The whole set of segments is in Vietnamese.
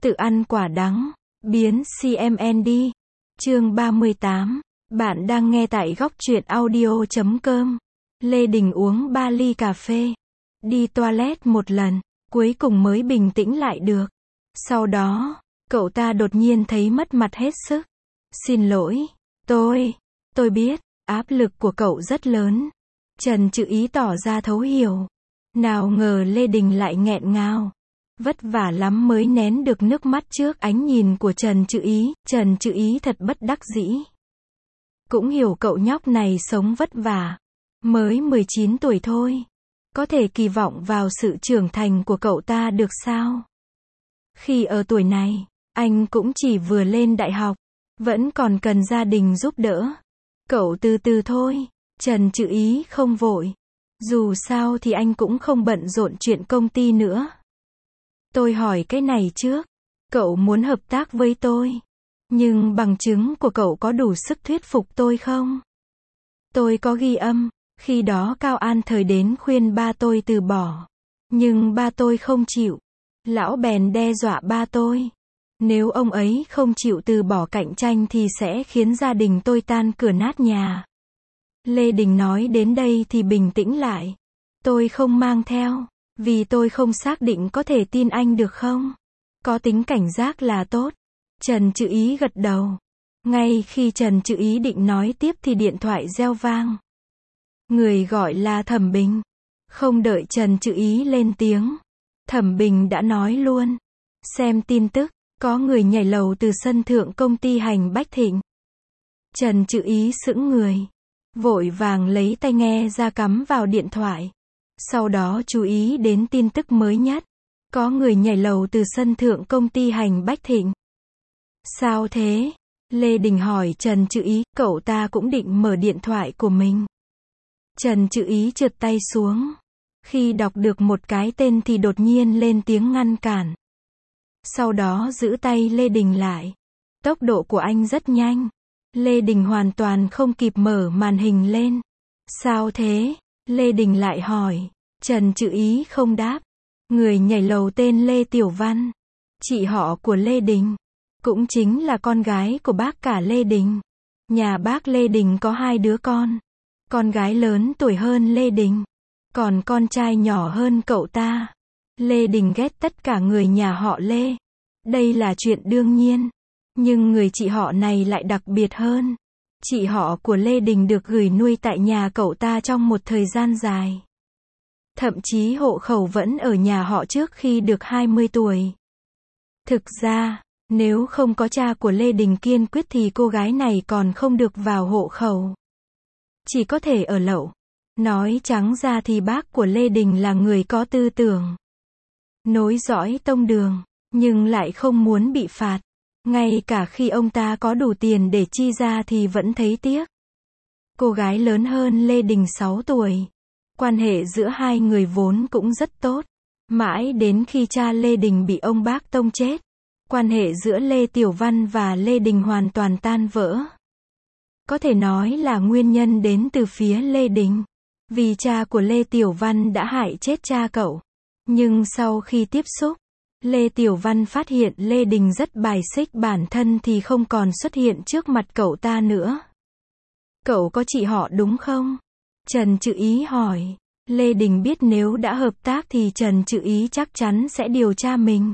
Tự ăn quả đắng, biến CMN đi. Chương 38. Bạn đang nghe tại góc truyện audio.com. Lê Đình uống 3 ly cà phê. Đi toilet một lần, cuối cùng mới bình tĩnh lại được. Sau đó, cậu ta đột nhiên thấy mất mặt hết sức. Xin lỗi, tôi biết, áp lực của cậu rất lớn. Trần Trự Ý tỏ ra thấu hiểu. Nào ngờ Lê Đình lại nghẹn ngào. Vất vả lắm mới nén được nước mắt trước ánh nhìn của Trần Trự Ý. Trần Trự Ý thật bất đắc dĩ. Cũng hiểu cậu nhóc này sống vất vả. Mới 19 tuổi thôi. Có thể kỳ vọng vào sự trưởng thành của cậu ta được sao? Khi ở tuổi này, anh cũng chỉ vừa lên đại học. Vẫn còn cần gia đình giúp đỡ. Cậu từ từ thôi. Trần Trự Ý không vội. Dù sao thì anh cũng không bận rộn chuyện công ty nữa. Tôi hỏi cái này trước. Cậu muốn hợp tác với tôi. Nhưng bằng chứng của cậu có đủ sức thuyết phục tôi không? Tôi có ghi âm. Khi đó Cao An Thời đến khuyên ba tôi từ bỏ. Nhưng ba tôi không chịu. Lão bèn đe dọa ba tôi. Nếu ông ấy không chịu từ bỏ cạnh tranh thì sẽ khiến gia đình tôi tan cửa nát nhà. Lê Đình nói đến đây thì bình tĩnh lại. Tôi không mang theo. Vì tôi không xác định có thể tin anh được không? Có tính cảnh giác là tốt. Trần Trự Ý gật đầu. Ngay khi Trần Trự Ý định nói tiếp thì điện thoại reo vang. Người gọi là Thẩm Bình. Không đợi Trần Trự Ý lên tiếng. Thẩm Bình đã nói luôn. Xem tin tức, có người nhảy lầu từ sân thượng công ty Hành Bách Thịnh. Trần Trự Ý sững người. Vội vàng lấy tai nghe ra cắm vào điện thoại. Sau đó chú ý đến tin tức mới nhất. Có người nhảy lầu từ sân thượng công ty Hành Bách Thịnh. Sao thế? Lê Đình hỏi Trần Trự Ý, cậu ta cũng định mở điện thoại của mình. Trần Trự Ý trượt tay xuống. Khi đọc được một cái tên thì đột nhiên lên tiếng ngăn cản. Sau đó giữ tay Lê Đình lại. Tốc độ của anh rất nhanh. Lê Đình hoàn toàn không kịp mở màn hình lên. Sao thế? Lê Đình lại hỏi. Trần Trự Ý không đáp. Người nhảy lầu tên Lê Tiểu Văn. Chị họ của Lê Đình. Cũng chính là con gái của bác cả Lê Đình. Nhà bác Lê Đình có 2 đứa con. Con gái lớn tuổi hơn Lê Đình. Còn con trai nhỏ hơn cậu ta. Lê Đình ghét tất cả người nhà họ Lê. Đây là chuyện đương nhiên. Nhưng người chị họ này lại đặc biệt hơn. Chị họ của Lê Đình được gửi nuôi tại nhà cậu ta trong một thời gian dài. Thậm chí hộ khẩu vẫn ở nhà họ trước khi được 20 tuổi. Thực ra, nếu không có cha của Lê Đình kiên quyết thì cô gái này còn không được vào hộ khẩu. Chỉ có thể ở lậu. Nói trắng ra thì bác của Lê Đình là người có tư tưởng. Nối dõi tông đường, nhưng lại không muốn bị phạt. Ngay cả khi ông ta có đủ tiền để chi ra thì vẫn thấy tiếc. Cô gái lớn hơn Lê Đình 6 tuổi. Quan hệ giữa hai người vốn cũng rất tốt. Mãi đến khi cha Lê Đình bị ông bác tông chết. Quan hệ giữa Lê Tiểu Văn và Lê Đình hoàn toàn tan vỡ. Có thể nói là nguyên nhân đến từ phía Lê Đình. Vì cha của Lê Tiểu Văn đã hại chết cha cậu. Nhưng sau khi tiếp xúc, Lê Tiểu Văn phát hiện Lê Đình rất bài xích bản thân thì không còn xuất hiện trước mặt cậu ta nữa. Cậu có chị họ đúng không? Trần Trự Ý hỏi. Lê Đình biết nếu đã hợp tác thì Trần Trự Ý chắc chắn sẽ điều tra mình.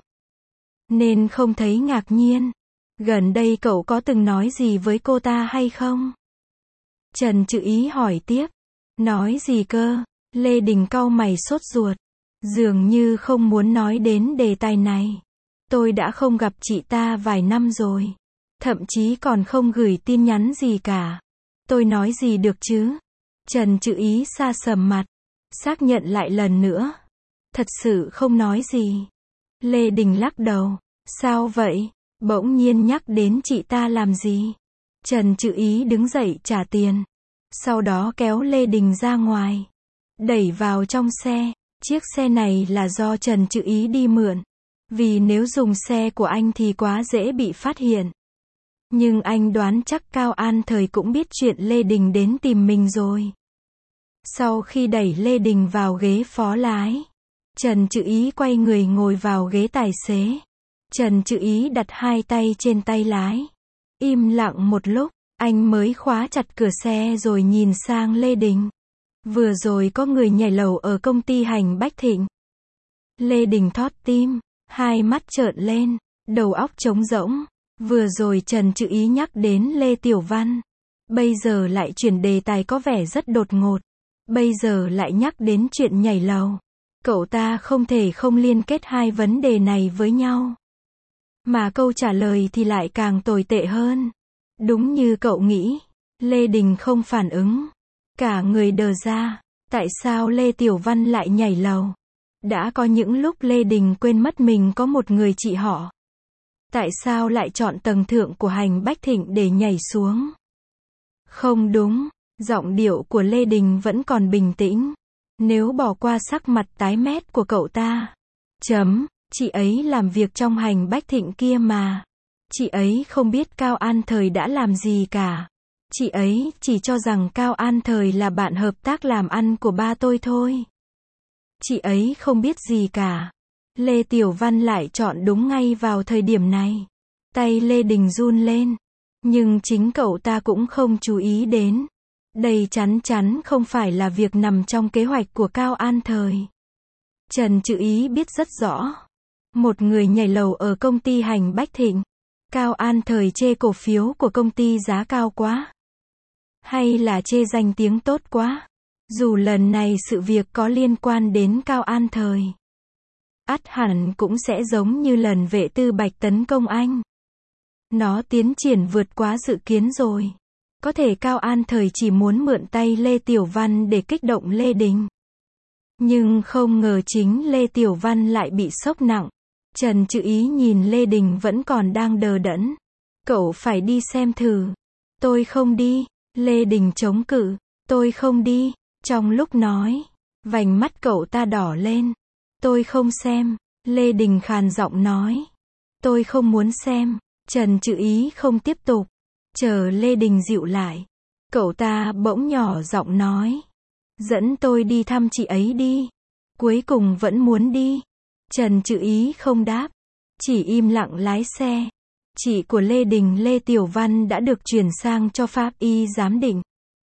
Nên không thấy ngạc nhiên. Gần đây cậu có từng nói gì với cô ta hay không? Trần Trự Ý hỏi tiếp. Nói gì cơ? Lê Đình cau mày sốt ruột. Dường như không muốn nói đến đề tài này. Tôi đã không gặp chị ta vài năm rồi. Thậm chí còn không gửi tin nhắn gì cả. Tôi nói gì được chứ? Trần Trự Ý sa sầm mặt. Xác nhận lại lần nữa. Thật sự không nói gì. Lê Đình lắc đầu. Sao vậy? Bỗng nhiên nhắc đến chị ta làm gì? Trần Trự Ý đứng dậy trả tiền. Sau đó kéo Lê Đình ra ngoài. Đẩy vào trong xe. Chiếc xe này là do Trần Trự Ý đi mượn. Vì nếu dùng xe của anh thì quá dễ bị phát hiện. Nhưng anh đoán chắc Cao An Thời cũng biết chuyện Lê Đình đến tìm mình rồi. Sau khi đẩy Lê Đình vào ghế phó lái, Trần Trự Ý quay người ngồi vào ghế tài xế. Trần Trự Ý đặt hai tay trên tay lái. Im lặng một lúc, anh mới khóa chặt cửa xe rồi nhìn sang Lê Đình. Vừa rồi có người nhảy lầu ở công ty Hành Bách Thịnh. Lê Đình thót tim, hai mắt trợn lên, đầu óc trống rỗng. Vừa rồi Trần Trự Ý nhắc đến Lê Tiểu Văn. Bây giờ lại chuyển đề tài có vẻ rất đột ngột. Bây giờ lại nhắc đến chuyện nhảy lầu. Cậu ta không thể không liên kết hai vấn đề này với nhau. Mà câu trả lời thì lại càng tồi tệ hơn. Đúng như cậu nghĩ, Lê Đình không phản ứng. Cả người đờ ra, tại sao Lê Tiểu Văn lại nhảy lầu? Đã có những lúc Lê Đình quên mất mình có một người chị họ. Tại sao lại chọn tầng thượng của Hành Bách Thịnh để nhảy xuống? Không đúng, giọng điệu của Lê Đình vẫn còn bình tĩnh. Nếu bỏ qua sắc mặt tái mét của cậu ta. Chị ấy làm việc trong Hành Bách Thịnh kia mà. Chị ấy không biết Cao An Thời đã làm gì cả. Chị ấy chỉ cho rằng Cao An Thời là bạn hợp tác làm ăn của ba tôi thôi. Chị ấy không biết gì cả. Lê Tiểu Văn lại chọn đúng ngay vào thời điểm này. Tay Lê Đình run lên. Nhưng chính cậu ta cũng không chú ý đến. Đây chắn chắn không phải là việc nằm trong kế hoạch của Cao An Thời. Trần Trự Ý biết rất rõ. Một người nhảy lầu ở công ty Hành Bách Thịnh. Cao An Thời chê cổ phiếu của công ty giá cao quá. Hay là chê danh tiếng tốt quá. Dù lần này sự việc có liên quan đến Cao An Thời. Ắt hẳn cũng sẽ giống như lần vệ tư Bạch tấn công anh. Nó tiến triển vượt quá dự kiến rồi. Có thể Cao An Thời chỉ muốn mượn tay Lê Tiểu Văn để kích động Lê Đình. Nhưng không ngờ chính Lê Tiểu Văn lại bị sốc nặng. Trần Trự Ý nhìn Lê Đình vẫn còn đang đờ đẫn. Cậu phải đi xem thử. Tôi không đi. Lê Đình chống cự. Tôi không đi. Trong lúc nói, vành mắt cậu ta đỏ lên. Tôi không xem. Lê Đình khàn giọng nói. Tôi không muốn xem. Trần Trự Ý không tiếp tục. Chờ Lê Đình dịu lại. Cậu ta bỗng nhỏ giọng nói. Dẫn tôi đi thăm chị ấy đi. Cuối cùng vẫn muốn đi. Trần Trự Ý không đáp. Chỉ im lặng lái xe. Chị của Lê Đình Lê Tiểu Văn đã được chuyển sang cho pháp y giám định.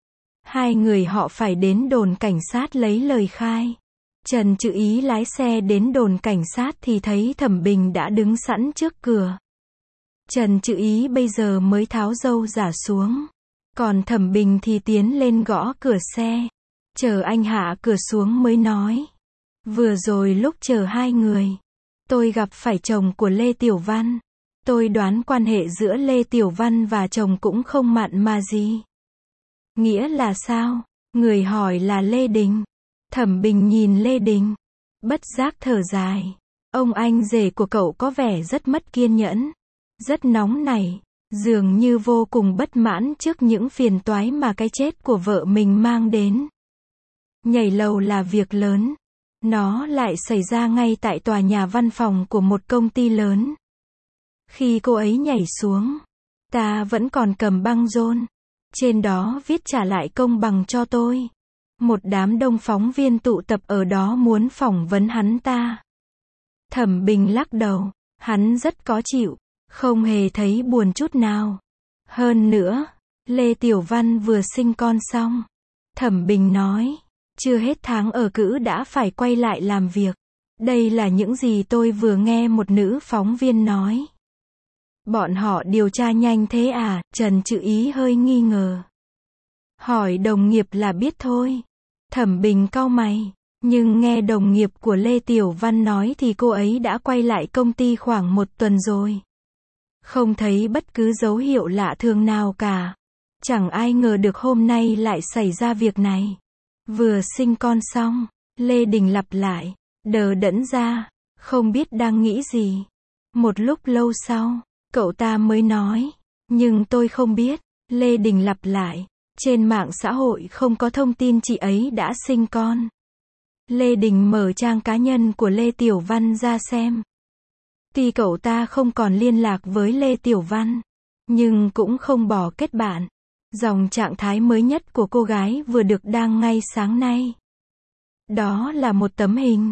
Hai người họ phải đến đồn cảnh sát lấy lời khai. Trần Trự Ý lái xe đến đồn cảnh sát thì thấy Thẩm Bình đã đứng sẵn trước cửa. Trần Trự Ý bây giờ mới tháo râu giả xuống. Còn Thẩm Bình thì tiến lên gõ cửa xe. Chờ anh hạ cửa xuống mới nói. Vừa rồi lúc chờ hai người, tôi gặp phải chồng của Lê Tiểu Văn. Tôi đoán quan hệ giữa Lê Tiểu Văn và chồng cũng không mặn mà gì. Nghĩa là sao? Người hỏi là Lê Đình. Thẩm Bình nhìn Lê Đình. Bất giác thở dài. Ông anh rể của cậu có vẻ rất mất kiên nhẫn. Rất nóng nảy. Dường như vô cùng bất mãn trước những phiền toái mà cái chết của vợ mình mang đến. Nhảy lầu là việc lớn. Nó lại xảy ra ngay tại tòa nhà văn phòng của một công ty lớn. Khi cô ấy nhảy xuống, ta vẫn còn cầm băng rôn. Trên đó viết trả lại công bằng cho tôi. Một đám đông phóng viên tụ tập ở đó muốn phỏng vấn hắn ta. Thẩm Bình lắc đầu. Hắn rất có chịu. Không hề thấy buồn chút nào. Hơn nữa, Lê Tiểu Văn vừa sinh con xong. Thẩm Bình nói. Chưa hết tháng ở cữ đã phải quay lại làm việc. Đây là những gì tôi vừa nghe một nữ phóng viên nói. Bọn họ điều tra nhanh thế à? Trần Trự Ý hơi nghi ngờ. Hỏi đồng nghiệp là biết thôi. Thẩm Bình cau mày. Nhưng nghe đồng nghiệp của Lê Tiểu Văn nói thì cô ấy đã quay lại công ty khoảng 1 tuần rồi. Không thấy bất cứ dấu hiệu lạ thường nào cả. Chẳng ai ngờ được hôm nay lại xảy ra việc này. Vừa sinh con xong, Lê Đình lặp lại, đờ đẫn ra, không biết đang nghĩ gì. Một lúc lâu sau, cậu ta mới nói, nhưng tôi không biết. Lê Đình lặp lại, trên mạng xã hội không có thông tin chị ấy đã sinh con. Lê Đình mở trang cá nhân của Lê Tiểu Văn ra xem. Tuy cậu ta không còn liên lạc với Lê Tiểu Văn, nhưng cũng không bỏ kết bạn. Dòng trạng thái mới nhất của cô gái vừa được đăng ngay sáng nay. Đó là một tấm hình.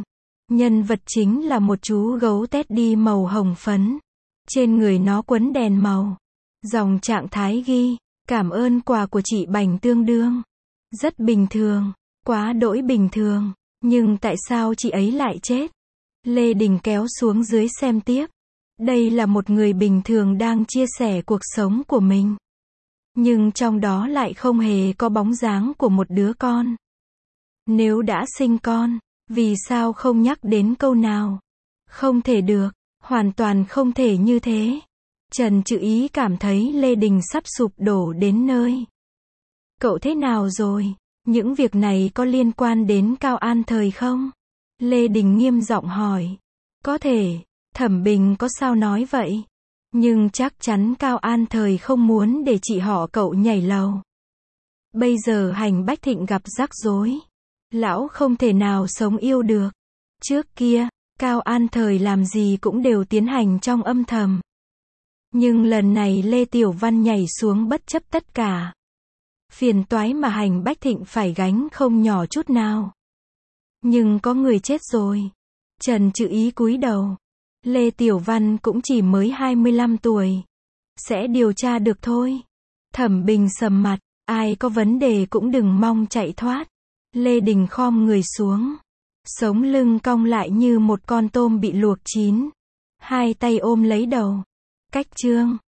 Nhân vật chính là một chú gấu Teddy màu hồng phấn. Trên người nó quấn đèn màu. Dòng trạng thái ghi, cảm ơn quà của chị Bành tương đương. Rất bình thường, quá đỗi bình thường. Nhưng tại sao chị ấy lại chết? Lê Đình kéo xuống dưới xem tiếp. Đây là một người bình thường đang chia sẻ cuộc sống của mình. Nhưng trong đó lại không hề có bóng dáng của một đứa con. Nếu đã sinh con, vì sao không nhắc đến câu nào? Không thể được, hoàn toàn không thể như thế. Trần Trự Ý cảm thấy Lê Đình sắp sụp đổ đến nơi. Cậu thế nào rồi? Những việc này có liên quan đến Cao An Thời không? Lê Đình nghiêm giọng hỏi. Có thể, Thẩm Bình có sao nói vậy? Nhưng chắc chắn Cao An Thời không muốn để chị họ cậu nhảy lầu. Bây giờ Hành Bách Thịnh gặp rắc rối. Lão không thể nào sống yêu được. Trước kia, Cao An Thời làm gì cũng đều tiến hành trong âm thầm. Nhưng lần này Lê Tiểu Văn nhảy xuống bất chấp tất cả. Phiền toái mà Hành Bách Thịnh phải gánh không nhỏ chút nào. Nhưng có người chết rồi. Trần Trự Ý cúi đầu. Lê Tiểu Văn cũng chỉ mới 25 tuổi. Sẽ điều tra được thôi. Thẩm Bình sầm mặt. Ai có vấn đề cũng đừng mong chạy thoát. Lê Đình khom người xuống. Sống lưng cong lại như một con tôm bị luộc chín. Hai tay ôm lấy đầu. Cách chương